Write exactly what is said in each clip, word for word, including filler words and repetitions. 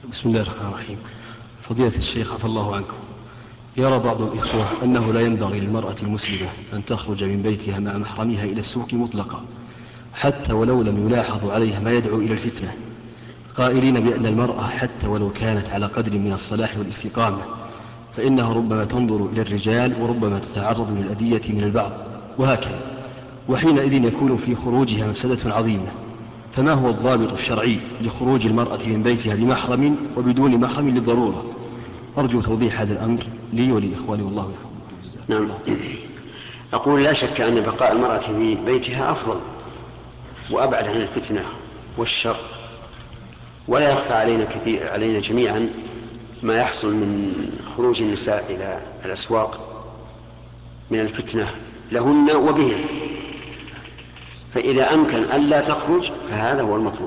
بسم الله الرحمن الرحيم. فضيلة الشيخ عفى الله عنكم، يرى بعض الإخوة أنه لا ينبغي للمرأة المسلمة أن تخرج من بيتها مع محرمها إلى السوق مطلقا حتى ولو لم يلاحظ عليها ما يدعو إلى الفتنة، قائلين بأن المرأة حتى ولو كانت على قدر من الصلاح والاستقامة فإنها ربما تنظر إلى الرجال وربما تتعرض للأذية من البعض وهكذا، وحينئذ يكون في خروجها مفسدة عظيمة. فما هو الضابط الشرعي لخروج المرأة من بيتها بمحرم وبدون محرم للضرورة؟ أرجو توضيح هذا الأمر لي ولإخواني والله يحفظكم. نعم، أقول لا شك أن بقاء المرأة في بيتها أفضل وأبعد عن الفتنة والشر، ولا يخفى علينا كثير علينا جميعا ما يحصل من خروج النساء إلى الأسواق من الفتنة لهن وبهن، فإذا أمكن أن لا تخرج فهذا هو المطلوب،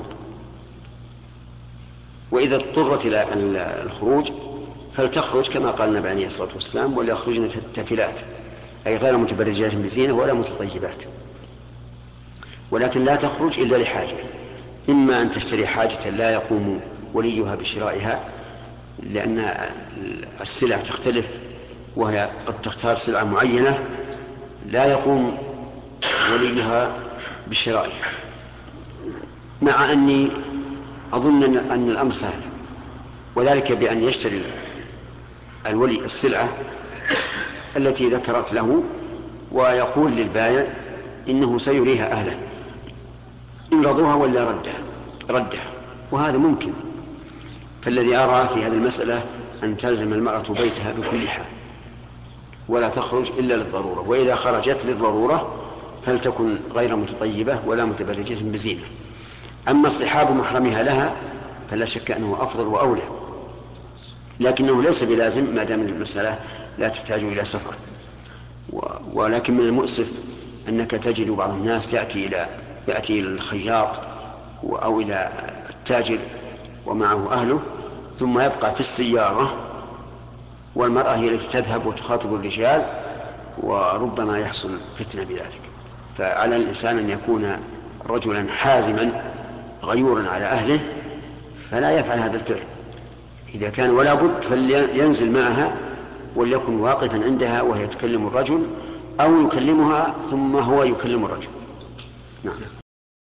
وإذا اضطرت إلى الخروج فلتخرج كما قال النبي عليه الصلاة والسلام: وليخرجن تافلات، أي غير متبرجات بزينة ولا متطيبات، ولكن لا تخرج إلا لحاجة، إما أن تشتري حاجة لا يقوم وليها بشرائها لأن السلع تختلف وهي قد تختار سلعة معينة لا يقوم وليها بشرائها، مع أني أظن أن الأمر سهل، وذلك بأن يشتري الولي السلعة التي ذكرت له ويقول للبائع إنه سيريها أهله إن رضوها ولا ردها ردها وهذا ممكن. فالذي أرى في هذه المسألة أن تلزم المرأة بيتها بكل حال ولا تخرج إلا للضرورة، وإذا خرجت للضرورة فلتكن غير متطيبة ولا متبرجة بزينة. أما اصطحاب محرمها لها فلا شك أنه أفضل وأولى، لكنه ليس بلازم ما دام المسألة لا تحتاج إلى سفر. ولكن من المؤسف أنك تجد بعض الناس يأتي إلى يأتي إلى الخياط أو إلى التاجر ومعه أهله ثم يبقى في السيارة والمرأة هي التي تذهب وتخاطب الرجال، وربما يحصل فتنة بذلك. فعلى الإنسان أن يكون رجلا حازما غيورا على أهله فلا يفعل هذا الفعل، إذا كان ولا بد فلينزل معها وليكن واقفا عندها وهي تكلم الرجل أو يكلمها ثم هو يكلم الرجل. نعم.